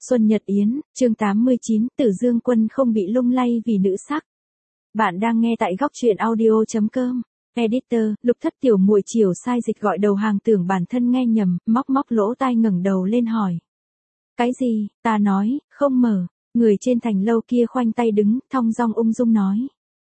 Xuân Nhật Yến, chương 89, Tử Dương Quân không bị lung lay vì nữ sắc. Bạn đang nghe tại góc truyện audio.com. Editor, Lục Thất tiểu muội Chiều sai dịch gọi đầu hàng tưởng bản thân nghe nhầm, móc lỗ tai ngẩng đầu lên hỏi. Cái gì, ta nói, không mở, người trên thành lâu kia khoanh tay đứng, thong dong ung dung nói.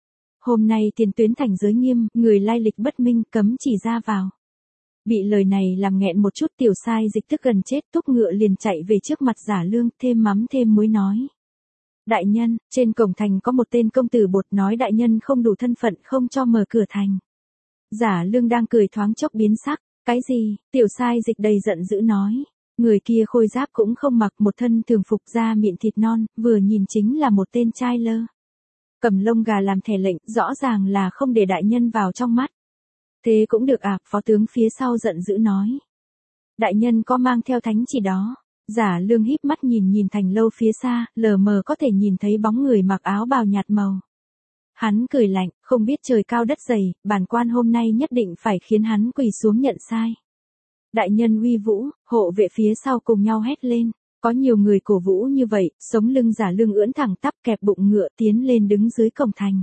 Hôm nay tiền tuyến thành giới nghiêm, người lai lịch bất minh cấm chỉ ra vào. Bị lời này làm nghẹn một chút tiểu sai dịch tức gần chết thúc ngựa liền chạy về trước mặt Giả Lương thêm mắm thêm muối nói. Đại nhân, trên cổng thành có một tên công tử bột nói đại nhân không đủ thân phận không cho mở cửa thành. Giả Lương đang cười thoáng chốc biến sắc, cái gì, tiểu sai dịch đầy giận dữ nói. Người kia khôi giáp cũng không mặc một thân thường phục da mịn thịt non, vừa nhìn chính là một tên trai lơ. Cầm lông gà làm thẻ lệnh, rõ ràng là không để đại nhân vào trong mắt. Thế cũng được à, phó tướng phía sau giận dữ nói. Đại nhân có mang theo thánh chỉ đó. Giả Lương híp mắt nhìn thành lâu phía xa, lờ mờ có thể nhìn thấy bóng người mặc áo bào nhạt màu. Hắn cười lạnh, không biết trời cao đất dày, bản quan hôm nay nhất định phải khiến hắn quỳ xuống nhận sai. Đại nhân uy vũ, hộ vệ phía sau cùng nhau hét lên. Có nhiều người cổ vũ như vậy, sống lưng Giả Lương ưỡn thẳng tắp kẹp bụng ngựa tiến lên đứng dưới cổng thành.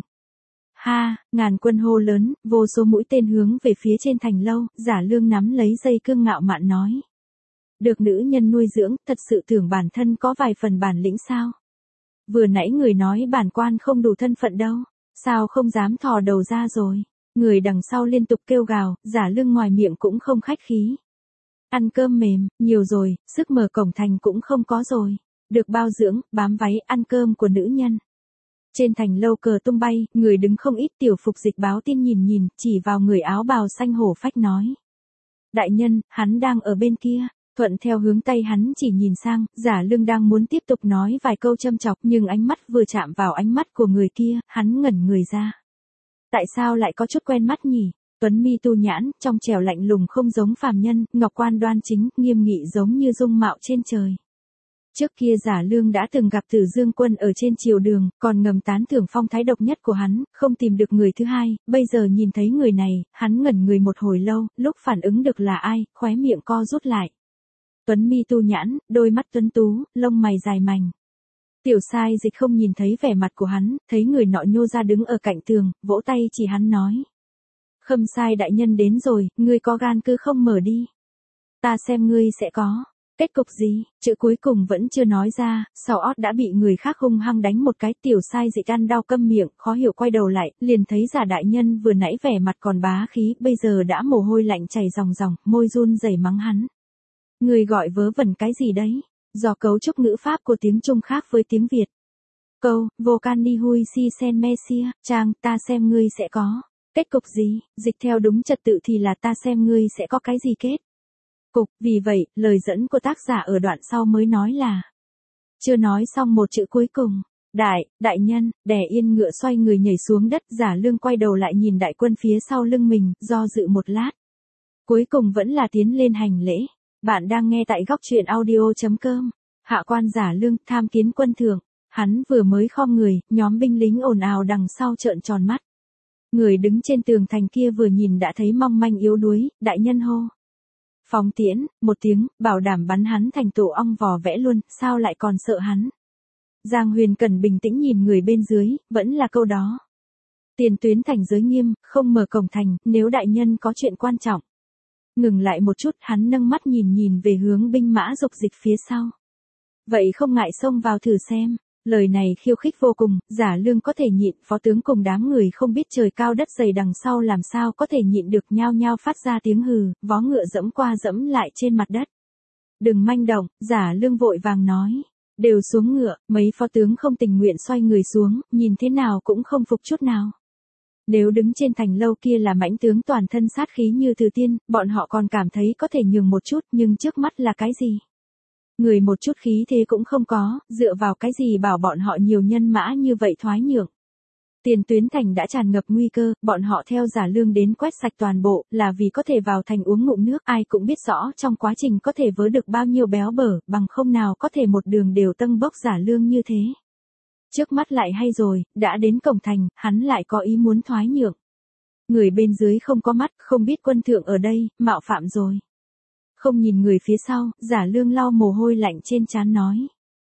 Ha, ngàn quân hô lớn, vô số mũi tên hướng về phía trên thành lâu, Giả Lương nắm lấy dây cương ngạo mạn nói. Được nữ nhân nuôi dưỡng, thật sự tưởng bản thân có vài phần bản lĩnh sao? Vừa nãy người nói bản quan không đủ thân phận đâu, sao không dám thò đầu ra rồi? Người đằng sau liên tục kêu gào, Giả Lương ngoài miệng cũng không khách khí. Ăn cơm mềm, nhiều rồi, sức mở cổng thành cũng không có rồi. Được bao dưỡng, bám váy, ăn cơm của nữ nhân. Trên thành lâu cờ tung bay, người đứng không ít tiểu phục dịch báo tin nhìn, chỉ vào người áo bào xanh hổ phách nói. Đại nhân, hắn đang ở bên kia, thuận theo hướng tay hắn chỉ nhìn sang, Giả Lương đang muốn tiếp tục nói vài câu châm chọc nhưng ánh mắt vừa chạm vào ánh mắt của người kia, hắn ngẩn người ra. Tại sao lại có chút quen mắt nhỉ? Tuấn mi tu nhãn, trong trẻo lạnh lùng không giống phàm nhân, ngọc quan đoan chính, nghiêm nghị giống như dung mạo trên trời. Trước kia Giả Lương đã từng gặp Tử Dương Quân ở trên triều đường, còn ngầm tán thưởng phong thái độc nhất của hắn, không tìm được người thứ hai, bây giờ nhìn thấy người này, hắn ngẩn người một hồi lâu, lúc phản ứng được là ai, khóe miệng co rút lại. Tuấn mi tu nhãn, đôi mắt tuấn tú, lông mày dài mảnh. Tiểu sai dịch không nhìn thấy vẻ mặt của hắn, thấy người nọ nhô ra đứng ở cạnh tường, vỗ tay chỉ hắn nói. Khâm sai đại nhân đến rồi, ngươi có gan cứ không mở đi. Ta xem ngươi sẽ có. Kết cục gì, chữ cuối cùng vẫn chưa nói ra, sau ót đã bị người khác hung hăng đánh một cái tiểu sai dịch ăn đau câm miệng, khó hiểu quay đầu lại, liền thấy Giả đại nhân vừa nãy vẻ mặt còn bá khí, bây giờ đã mồ hôi lạnh chảy ròng, môi run rẩy mắng hắn. Người gọi vớ vẩn cái gì đấy, do cấu trúc ngữ pháp của tiếng Trung khác với tiếng Việt. Câu, vô can ni hui si sen messia, trang, ta xem ngươi sẽ có. Kết cục gì, dịch theo đúng trật tự thì là ta xem ngươi sẽ có cái gì kết. Cục, vì vậy, lời dẫn của tác giả ở đoạn sau mới nói là. Chưa nói xong một chữ cuối cùng. Đại nhân, đè yên ngựa xoay người nhảy xuống đất, Giả Lương quay đầu lại nhìn đại quân phía sau lưng mình, do dự một lát. Cuối cùng vẫn là tiến lên hành lễ. Bạn đang nghe tại góc truyện audio.com. Hạ quan Giả Lương, tham kiến quân thượng. Hắn vừa mới khom người, nhóm binh lính ồn ào đằng sau trợn tròn mắt. Người đứng trên tường thành kia vừa nhìn đã thấy mong manh yếu đuối, đại nhân hô. Phóng tiễn, một tiếng, bảo đảm bắn hắn thành tổ ong vò vẽ luôn, sao lại còn sợ hắn. Giang Huyền cần bình tĩnh nhìn người bên dưới, vẫn là câu đó. Tiền tuyến thành giới nghiêm, không mở cổng thành, nếu đại nhân có chuyện quan trọng. Ngừng lại một chút, hắn nâng mắt nhìn về hướng binh mã dục dịch phía sau. Vậy không ngại xông vào thử xem. Lời này khiêu khích vô cùng, Giả Lương có thể nhịn, phó tướng cùng đám người không biết trời cao đất dày đằng sau làm sao có thể nhịn được, nhao nhao phát ra tiếng hừ, vó ngựa dẫm qua dẫm lại trên mặt đất. Đừng manh động, Giả Lương vội vàng nói. Đều xuống ngựa, mấy phó tướng không tình nguyện xoay người xuống, nhìn thế nào cũng không phục chút nào. Nếu đứng trên thành lâu kia là mãnh tướng toàn thân sát khí như từ tiên, bọn họ còn cảm thấy có thể nhường một chút, nhưng trước mắt là cái gì? Người một chút khí thế cũng không có, dựa vào cái gì bảo bọn họ nhiều nhân mã như vậy thoái nhượng. Tiền tuyến thành đã tràn ngập nguy cơ, bọn họ theo Giả Lương đến quét sạch toàn bộ, là vì có thể vào thành uống ngụm nước, ai cũng biết rõ trong quá trình có thể vớ được bao nhiêu béo bở, bằng không nào có thể một đường đều tâng bốc Giả Lương như thế. Trước mắt lại hay rồi, đã đến cổng thành, hắn lại có ý muốn thoái nhượng. Người bên dưới không có mắt, không biết quân thượng ở đây, mạo phạm rồi. Không nhìn người phía sau, Giả Lương lau mồ hôi lạnh trên trán nói.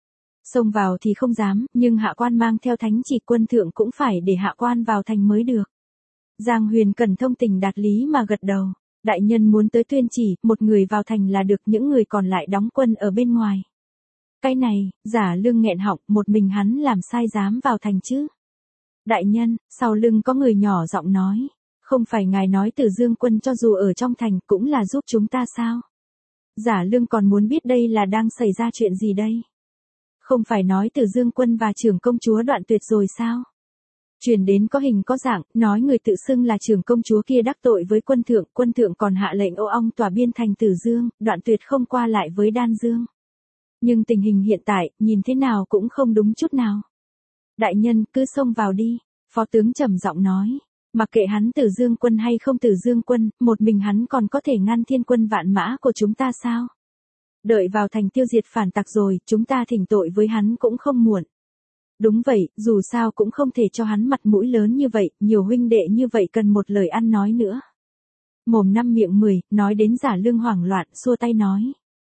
Xông vào thì không dám, nhưng hạ quan mang theo thánh chỉ, quân thượng cũng phải để hạ quan vào thành mới được. Giang Huyền Cẩn thông tình đạt lý mà gật đầu. Đại nhân muốn tới tuyên chỉ, một người vào thành là được, những người còn lại đóng quân ở bên ngoài. Cái này, Giả Lương nghẹn họng, một mình hắn làm sai dám vào thành chứ. Đại nhân, sau lưng có người nhỏ giọng nói. Không phải ngài nói Tử Dương quân cho dù ở trong thành cũng là giúp chúng ta sao? Giả Lương còn muốn biết đây là đang xảy ra chuyện gì đây? Không phải nói Tử Dương quân và trưởng công chúa đoạn tuyệt rồi sao? Truyền đến có hình có dạng, nói người tự xưng là trưởng công chúa kia đắc tội với quân thượng còn hạ lệnh ô ong tỏa biên thành Tử Dương, đoạn tuyệt không qua lại với Đan Dương. Nhưng tình hình hiện tại, nhìn thế nào cũng không đúng chút nào. Đại nhân, cứ xông vào đi, phó tướng trầm giọng nói. Mặc kệ hắn Tử Dương quân hay không Tử Dương quân, một mình hắn còn có thể ngăn thiên quân vạn mã của chúng ta sao? Đợi vào thành tiêu diệt phản tặc rồi, chúng ta thỉnh tội với hắn cũng không muộn. Đúng vậy, dù sao cũng không thể cho hắn mặt mũi lớn như vậy, nhiều huynh đệ như vậy cần một lời ăn nói nữa. Mồm năm miệng 10, nói đến Giả Lương hoảng loạn, xua tay nói.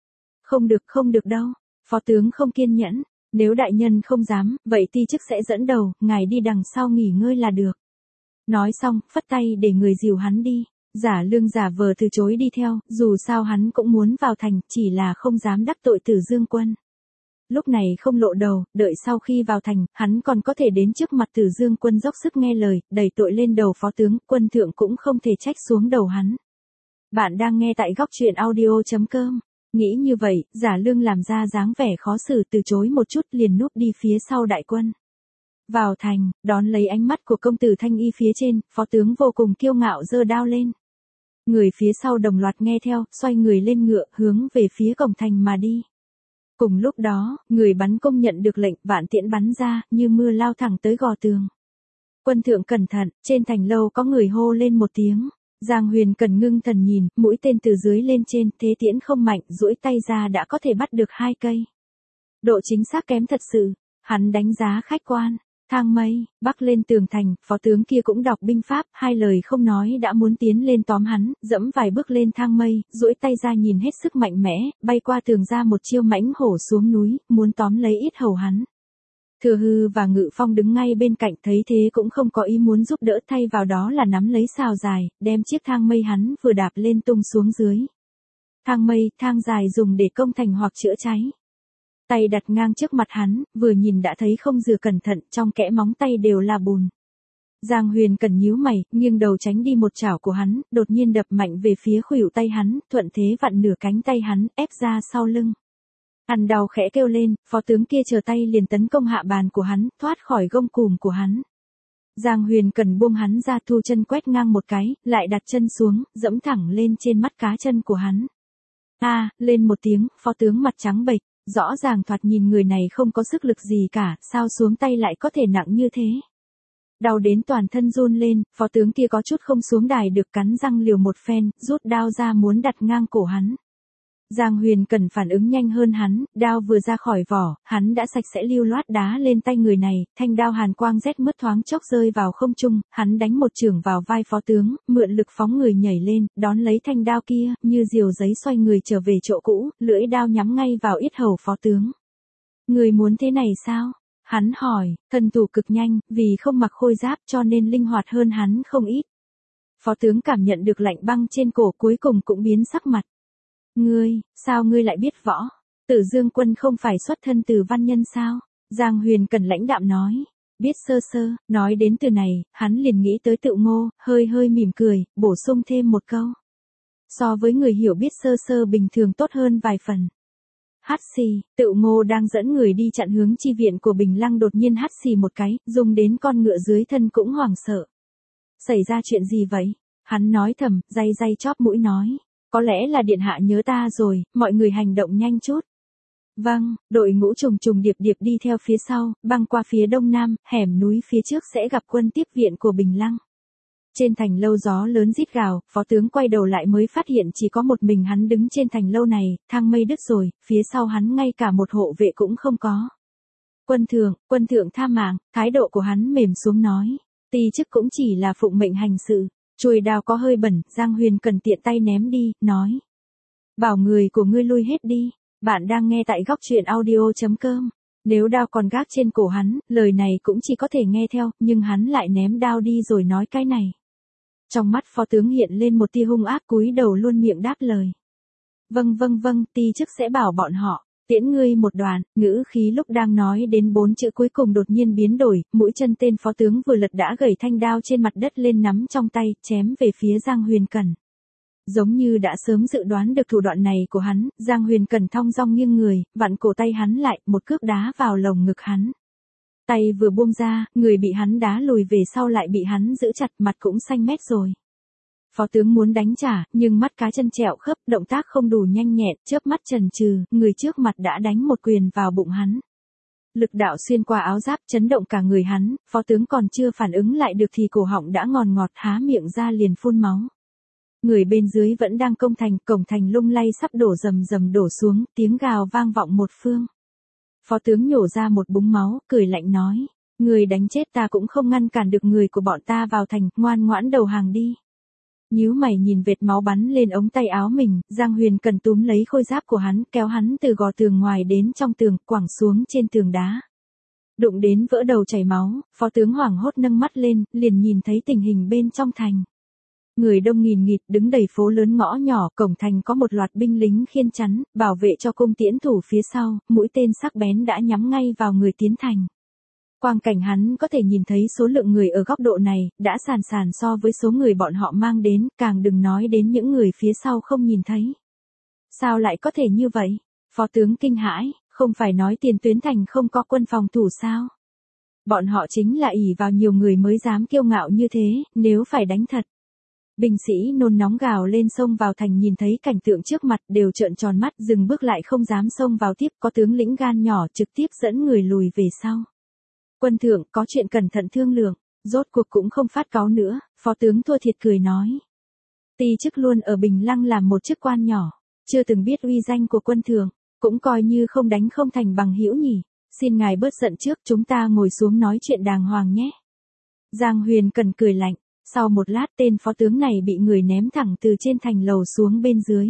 Không được đâu, phó tướng không kiên nhẫn, nếu đại nhân không dám, vậy ti chức sẽ dẫn đầu, ngài đi đằng sau nghỉ ngơi là được. Nói xong, phất tay để người dìu hắn đi. Giả Lương giả vờ từ chối đi theo, dù sao hắn cũng muốn vào thành, chỉ là không dám đắc tội Tử Dương quân. Lúc này không lộ đầu, đợi sau khi vào thành, hắn còn có thể đến trước mặt Tử Dương quân dốc sức nghe lời, đẩy tội lên đầu phó tướng, quân thượng cũng không thể trách xuống đầu hắn. Bạn đang nghe tại góc truyện audio.com. Nghĩ như vậy, Giả Lương làm ra dáng vẻ khó xử, từ chối một chút liền núp đi phía sau đại quân. Vào thành, đón lấy ánh mắt của công tử Thanh Y phía trên, phó tướng vô cùng kiêu ngạo giơ đao lên. Người phía sau đồng loạt nghe theo, xoay người lên ngựa, hướng về phía cổng thành mà đi. Cùng lúc đó, người bắn cung nhận được lệnh, vạn tiễn bắn ra, như mưa lao thẳng tới gò tường. Quân thượng cẩn thận, trên thành lâu có người hô lên một tiếng. Giang Huyền cần ngưng thần nhìn, mũi tên từ dưới lên trên, thế tiễn không mạnh, duỗi tay ra đã có thể bắt được 2 cây. Độ chính xác kém thật sự, hắn đánh giá khách quan. Thang mây, bắc lên tường thành, phó tướng kia cũng đọc binh pháp, 2 lời không nói đã muốn tiến lên tóm hắn, dẫm vài bước lên thang mây, duỗi tay ra nhìn hết sức mạnh mẽ, bay qua tường ra một chiêu mãnh hổ xuống núi, muốn tóm lấy yết hầu hắn. Thừa Hư và Ngự Phong đứng ngay bên cạnh thấy thế cũng không có ý muốn giúp đỡ, thay vào đó là nắm lấy sào dài, đem chiếc thang mây hắn vừa đạp lên tung xuống dưới. Thang mây, thang dài dùng để công thành hoặc chữa cháy. Tay đặt ngang trước mặt hắn, vừa nhìn đã thấy không rửa cẩn thận, trong kẽ móng tay đều là bùn. Giang Huyền cần nhíu mày, nghiêng đầu tránh đi một chảo của hắn, đột nhiên đập mạnh về phía khuỷu tay hắn, thuận thế vặn nửa cánh tay hắn, ép ra sau lưng. Ăn đau khẽ kêu lên, phó tướng kia chờ tay liền tấn công hạ bàn của hắn, thoát khỏi gông cùm của hắn. Giang Huyền cần buông hắn ra, thu chân quét ngang một cái, lại đặt chân xuống, dẫm thẳng lên trên mắt cá chân của hắn. Lên một tiếng, phó tướng mặt trắng bệch. Rõ ràng thoạt nhìn người này không có sức lực gì cả, sao xuống tay lại có thể nặng như thế. Đau đến toàn thân run lên, phó tướng kia có chút không xuống đài được, cắn răng liều một phen, rút đao ra muốn đặt ngang cổ hắn. Giang Huyền cần phản ứng nhanh hơn hắn, đao vừa ra khỏi vỏ, hắn đã sạch sẽ lưu loát đá lên tay người này, thanh đao hàn quang rét mướt thoáng chốc rơi vào không trung, hắn đánh một chưởng vào vai phó tướng, mượn lực phóng người nhảy lên, đón lấy thanh đao kia, như diều giấy xoay người trở về chỗ cũ, lưỡi đao nhắm ngay vào yết hầu phó tướng. Người muốn thế này sao? Hắn hỏi, thân thủ cực nhanh, vì không mặc khôi giáp cho nên linh hoạt hơn hắn không ít. Phó tướng cảm nhận được lạnh băng trên cổ, cuối cùng cũng biến sắc mặt. Sao ngươi lại biết võ? Tử Dương quân không phải xuất thân từ văn nhân sao? Giang Huyền cần lãnh đạm nói. Biết sơ sơ, nói đến từ này, hắn liền nghĩ tới Tự Ngô, hơi mỉm cười, bổ sung thêm một câu. So với người hiểu biết sơ sơ bình thường tốt hơn vài phần. Hắt xì, Tự Ngô đang dẫn người đi chặn hướng chi viện của Bình Lăng, đột nhiên hắt xì một cái, dùng đến con ngựa dưới thân cũng hoảng sợ. Xảy ra chuyện gì vậy? Hắn nói thầm, day chóp mũi nói. Có lẽ là điện hạ nhớ ta rồi, mọi người hành động nhanh chút. Vâng, đội ngũ trùng điệp đi theo phía sau, băng qua phía đông nam, hẻm núi phía trước sẽ gặp quân tiếp viện của Bình Lăng. Trên thành lâu gió lớn rít gào, phó tướng quay đầu lại mới phát hiện chỉ có một mình hắn đứng trên thành lâu này, thang mây đứt rồi, phía sau hắn ngay cả một hộ vệ cũng không có. Quân thượng tha mạng, thái độ của hắn mềm xuống nói, ti chức cũng chỉ là phụng mệnh hành sự. Chuôi đao có hơi bẩn, Giang Huyền cần tiện tay ném đi, nói. Bảo người của ngươi lui hết đi, bạn đang nghe tại góc truyện audio.com. Nếu đao còn gác trên cổ hắn, lời này cũng chỉ có thể nghe theo, nhưng hắn lại ném đao đi rồi nói cái này. Trong mắt phó tướng hiện lên một tia hung ác, cúi đầu luôn miệng đáp lời. Vâng, ti chức sẽ bảo bọn họ tiễn ngươi một đoạn. Ngữ khí lúc đang nói đến 4 chữ cuối cùng đột nhiên biến đổi, mũi chân tên phó tướng vừa lật đã gẩy thanh đao trên mặt đất lên nắm trong tay, chém về phía Giang Huyền Cẩn. Giống như đã sớm dự đoán được thủ đoạn này của hắn, Giang Huyền Cẩn thong dong nghiêng người, vặn cổ tay hắn lại, một cước đá vào lồng ngực hắn. Tay vừa buông ra, người bị hắn đá lùi về sau lại bị hắn giữ chặt, mặt cũng xanh mét rồi. Phó tướng muốn đánh trả, nhưng mắt cá chân trẹo khớp, động tác không đủ nhanh nhẹn, chớp mắt chần chừ, người trước mặt đã đánh một quyền vào bụng hắn. Lực đạo xuyên qua áo giáp, chấn động cả người hắn, phó tướng còn chưa phản ứng lại được thì cổ họng đã ngòn ngọt, há miệng ra liền phun máu. Người bên dưới vẫn đang công thành, cổng thành lung lay sắp đổ rầm đổ xuống, tiếng gào vang vọng một phương. Phó tướng nhổ ra một búng máu, cười lạnh nói, người đánh chết ta cũng không ngăn cản được người của bọn ta vào thành, ngoan ngoãn đầu hàng đi. Nhíu mày nhìn vệt máu bắn lên ống tay áo mình, Giang Huyền Cẩn túm lấy khôi giáp của hắn, kéo hắn từ gò tường ngoài đến trong tường, quẳng xuống trên tường đá. Đụng đến vỡ đầu chảy máu, phó tướng hoảng hốt nâng mắt lên, liền nhìn thấy tình hình bên trong thành. Người đông nghìn nghịt đứng đầy phố lớn ngõ nhỏ, cổng thành có một loạt binh lính khiên chắn, bảo vệ cho cung tiễn thủ phía sau, mũi tên sắc bén đã nhắm ngay vào người tiến thành. Quang cảnh hắn có thể nhìn thấy số lượng người ở góc độ này, đã sàn so với số người bọn họ mang đến, càng đừng nói đến những người phía sau không nhìn thấy. Sao lại có thể như vậy? Phó tướng kinh hãi, không phải nói tiền tuyến thành không có quân phòng thủ sao? Bọn họ chính là ỷ vào nhiều người mới dám kiêu ngạo như thế, nếu phải đánh thật. Binh sĩ nôn nóng gào lên xông vào thành, nhìn thấy cảnh tượng trước mặt đều trợn tròn mắt, dừng bước lại không dám xông vào tiếp, có tướng lĩnh gan nhỏ trực tiếp dẫn người lùi về sau. Quân thượng, có chuyện cẩn thận thương lượng, rốt cuộc cũng không phát cáu nữa, phó tướng thua thiệt cười nói. Ti chức luôn ở Bình Lăng làm một chức quan nhỏ, chưa từng biết uy danh của quân thượng, cũng coi như không đánh không thành bằng hữu nhỉ, xin ngài bớt giận trước, chúng ta ngồi xuống nói chuyện đàng hoàng nhé. Giang Huyền Cẩn cười lạnh, sau một lát tên phó tướng này bị người ném thẳng từ trên thành lầu xuống bên dưới.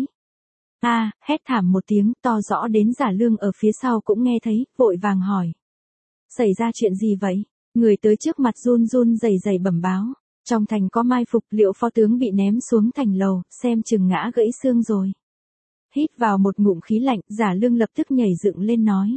Hét thảm một tiếng to rõ đến Giả Lương ở phía sau cũng nghe thấy, vội vàng hỏi. Xảy ra chuyện gì vậy? Người tới trước mặt run rẩy bẩm báo. Trong thành có mai phục, liệu phó tướng bị ném xuống thành lầu, xem chừng ngã gãy xương rồi. Hít vào một ngụm khí lạnh, Giả Lương lập tức nhảy dựng lên nói.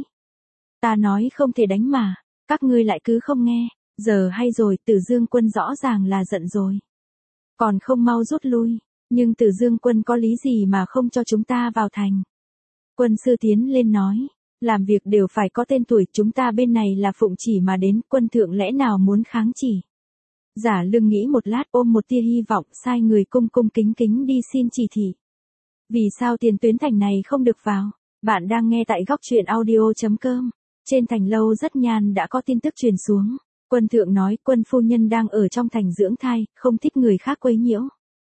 Ta nói không thể đánh mà, các ngươi lại cứ không nghe, giờ hay rồi, Tử Dương quân rõ ràng là giận rồi. Còn không mau rút lui, nhưng Tử Dương quân có lý gì mà không cho chúng ta vào thành? Quân sư tiến lên nói. Làm việc đều phải có tên tuổi, chúng ta bên này là phụng chỉ mà đến, quân thượng lẽ nào muốn kháng chỉ? Giả Lương nghĩ một lát, ôm một tia hy vọng, sai người cung kính đi xin chỉ thị. Vì sao tiền tuyến thành này không được vào? Bạn đang nghe tại góc truyện audio.com. Trên thành lâu rất nhan đã có tin tức truyền xuống. Quân thượng nói quân phu nhân đang ở trong thành dưỡng thai, không thích người khác quấy nhiễu.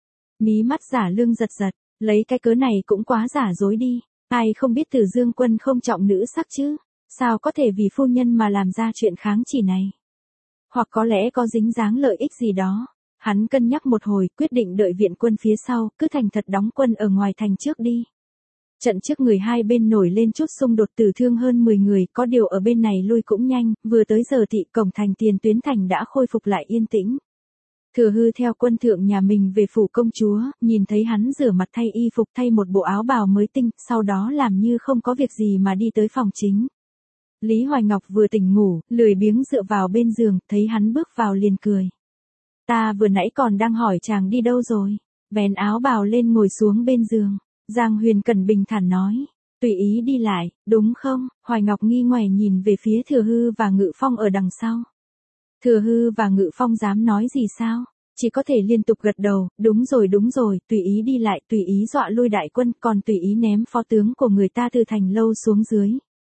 Mí mắt Giả Lương giật, lấy cái cớ này cũng quá giả dối đi. Ai không biết Tử Dương quân không trọng nữ sắc chứ, sao có thể vì phu nhân mà làm ra chuyện kháng chỉ này? Hoặc có lẽ có dính dáng lợi ích gì đó. Hắn cân nhắc một hồi, quyết định đợi viện quân phía sau, cứ thành thật đóng quân ở ngoài thành trước đi. Trận trước người hai bên nổi lên chút xung đột, tử thương hơn 10 người, có điều ở bên này lui cũng nhanh, vừa tới giờ thị cổng thành tiền tuyến thành đã khôi phục lại yên tĩnh. Thừa Hư theo quân thượng nhà mình về phủ công chúa, nhìn thấy hắn rửa mặt thay y phục, thay một bộ áo bào mới tinh, sau đó làm như không có việc gì mà đi tới phòng chính. Lý Hoài Ngọc vừa tỉnh ngủ, lười biếng dựa vào bên giường, thấy hắn bước vào liền cười. Ta vừa nãy còn đang hỏi chàng đi đâu rồi, vén áo bào lên ngồi xuống bên giường. Giang Huyền Cẩn bình thản nói, tùy ý đi lại, đúng không? Hoài Ngọc nghi ngoẻ nhìn về phía Thừa Hư và Ngự Phong ở đằng sau. Thừa Hư và Ngự Phong dám nói gì sao? Chỉ có thể liên tục gật đầu, đúng rồi, tùy ý đi lại, tùy ý dọa lui đại quân, còn tùy ý ném phó tướng của người ta từ thành lâu xuống dưới.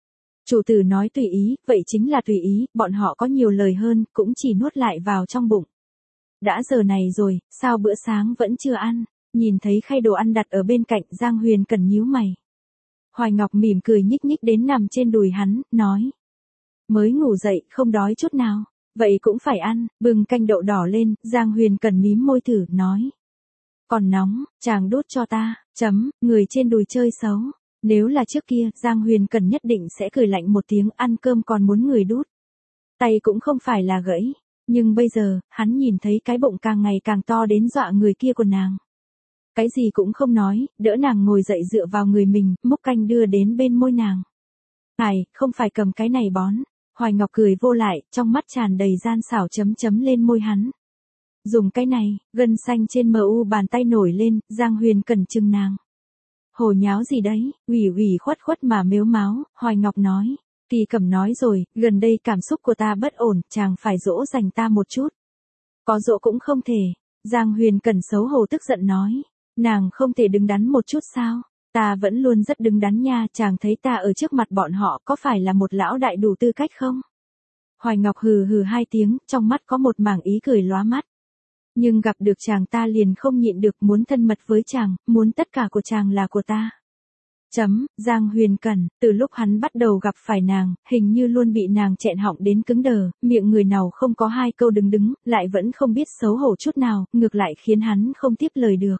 Chủ tử nói tùy ý, vậy chính là tùy ý, bọn họ có nhiều lời hơn, cũng chỉ nuốt lại vào trong bụng. Đã giờ này rồi, sao bữa sáng vẫn chưa ăn? Nhìn thấy khay đồ ăn đặt ở bên cạnh, Giang Huyền Cẩn nhíu mày. Hoài Ngọc mỉm cười nhích đến nằm trên đùi hắn, nói. Mới ngủ dậy, không đói chút nào. Vậy cũng phải ăn, bưng canh đậu đỏ lên, Giang Huyền Cẩn mím môi thử, nói. Còn nóng, chàng đút cho ta, người trên đùi chơi xấu. Nếu là trước kia, Giang Huyền Cẩn nhất định sẽ cười lạnh một tiếng, ăn cơm còn muốn người đút. Tay cũng không phải là gãy. Nhưng bây giờ, hắn nhìn thấy cái bụng càng ngày càng to đến dọa người kia của nàng. Cái gì cũng không nói, đỡ nàng ngồi dậy dựa vào người mình, múc canh đưa đến bên môi nàng. Không phải cầm cái này bón. Hoài Ngọc cười vô lại, trong mắt tràn đầy gian xảo chấm chấm lên môi hắn. Dùng cái này, gân xanh trên mu bàn tay nổi lên, Giang Huyền Cẩn chừng nàng. Hồ nháo gì đấy, ủy khuất khuất mà mếu máo, Hoài Ngọc nói. Kỳ Cẩm nói rồi, gần đây cảm xúc của ta bất ổn, chàng phải dỗ dành ta một chút. Có dỗ cũng không thể. Giang Huyền Cẩn xấu hổ tức giận nói. Nàng không thể đứng đắn một chút sao? Ta vẫn luôn rất đứng đắn nha, chàng thấy ta ở trước mặt bọn họ có phải là một lão đại đủ tư cách không? Hoài Ngọc hừ hừ hai tiếng, trong mắt có một mảng ý cười lóa mắt. Nhưng gặp được chàng ta liền không nhịn được, muốn thân mật với chàng, muốn tất cả của chàng là của ta. Giang Huyền Cẩn, từ lúc hắn bắt đầu gặp phải nàng, hình như luôn bị nàng chẹn họng đến cứng đờ, miệng người nào không có hai câu đứng, lại vẫn không biết xấu hổ chút nào, ngược lại khiến hắn không tiếp lời được.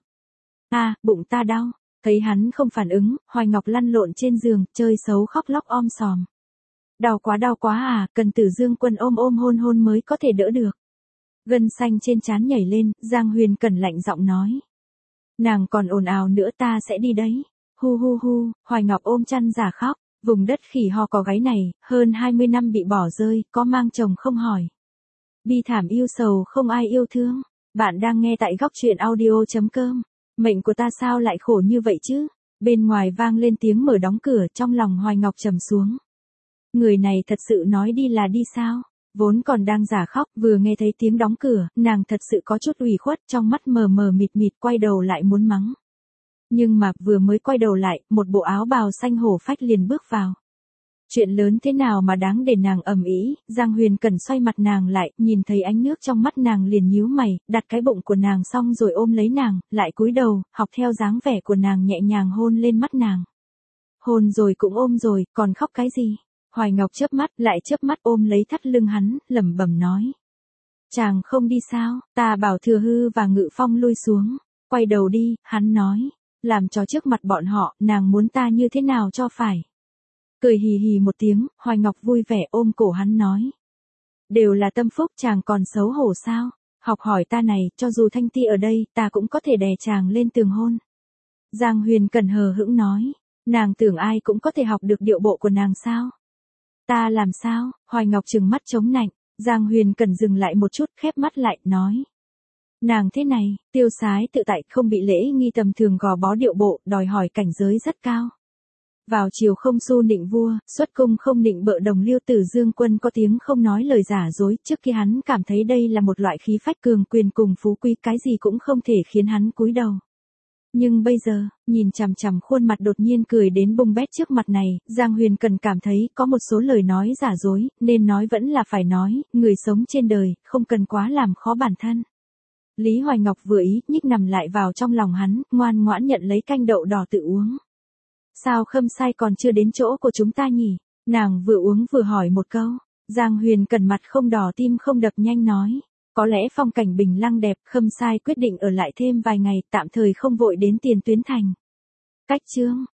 Bụng ta đau. Thấy hắn không phản ứng, Hoài Ngọc lăn lộn trên giường, chơi xấu khóc lóc om sòm. Đau quá à, cần Tử Dương Quân ôm hôn mới có thể đỡ được. Gân xanh trên trán nhảy lên, Giang Huyền Cẩn lạnh giọng nói. Nàng còn ồn ào nữa, ta sẽ đi đấy. Hu, Hoài Ngọc ôm chăn giả khóc, vùng đất khỉ ho có gáy này, hơn 20 năm bị bỏ rơi, có mang chồng không hỏi. Bi thảm yêu sầu không ai yêu thương. Bạn đang nghe tại Góc Truyện Audio.com. Mệnh của ta sao lại khổ như vậy chứ? Bên ngoài vang lên tiếng mở đóng cửa, trong lòng Hoài Ngọc trầm xuống. Người này thật sự nói đi là đi sao? Vốn còn đang giả khóc, vừa nghe thấy tiếng đóng cửa, nàng thật sự có chút ủy khuất, trong mắt mờ mịt, quay đầu lại muốn mắng. Nhưng mà, vừa mới quay đầu lại, một bộ áo bào xanh hổ phách liền bước vào. Chuyện lớn thế nào mà đáng để nàng ầm ĩ? Giang Huyền Cẩn xoay mặt nàng lại, nhìn thấy ánh nước trong mắt nàng liền nhíu mày, đặt cái bụng của nàng xong rồi ôm lấy nàng, lại cúi đầu, học theo dáng vẻ của nàng nhẹ nhàng hôn lên mắt nàng. Hôn rồi cũng ôm rồi, còn khóc cái gì? Hoài Ngọc chớp mắt ôm lấy thắt lưng hắn, lẩm bẩm nói. Chàng không đi sao? Ta bảo Thừa Hư và Ngự Phong lui xuống. Quay đầu đi, hắn nói. Làm cho trước mặt bọn họ, nàng muốn ta như thế nào cho phải. Cười hì hì một tiếng, Hoài Ngọc vui vẻ ôm cổ hắn nói. Đều là tâm phúc, chàng còn xấu hổ sao? Học hỏi ta này, cho dù Thanh Ti ở đây, ta cũng có thể đè chàng lên tường hôn. Giang Huyền Cẩn hờ hững nói. Nàng tưởng ai cũng có thể học được điệu bộ của nàng sao? Ta làm sao? Hoài Ngọc trừng mắt chống nạnh. Giang Huyền Cẩn dừng lại một chút, khép mắt lại, nói. Nàng thế này, tiêu sái tự tại, không bị lễ nghi tầm thường gò bó điệu bộ, đòi hỏi cảnh giới rất cao. Vào chiều không xu nịnh vua, xuất cung không nịnh bợ đồng liêu. Tử Dương Quân có tiếng không nói lời giả dối, trước khi hắn cảm thấy đây là một loại khí phách cường quyền cùng phú quý, cái gì cũng không thể khiến hắn cúi đầu. Nhưng bây giờ, nhìn chằm chằm khuôn mặt đột nhiên cười đến bung bét trước mặt này, Giang Huyền Cẩn cảm thấy có một số lời nói giả dối, nên nói vẫn là phải nói, người sống trên đời, không cần quá làm khó bản thân. Lý Hoài Ngọc vừa ý, nhích nằm lại vào trong lòng hắn, ngoan ngoãn nhận lấy canh đậu đỏ tự uống. Sao Khâm Sai còn chưa đến chỗ của chúng ta nhỉ? Nàng vừa uống vừa hỏi một câu. Giang Huyền Cẩn mặt không đỏ tim không đập nhanh nói. Có lẽ phong cảnh Bình Lăng đẹp, Khâm Sai quyết định ở lại thêm vài ngày, tạm thời không vội đến Tiền Tuyến Thành. Cách chương.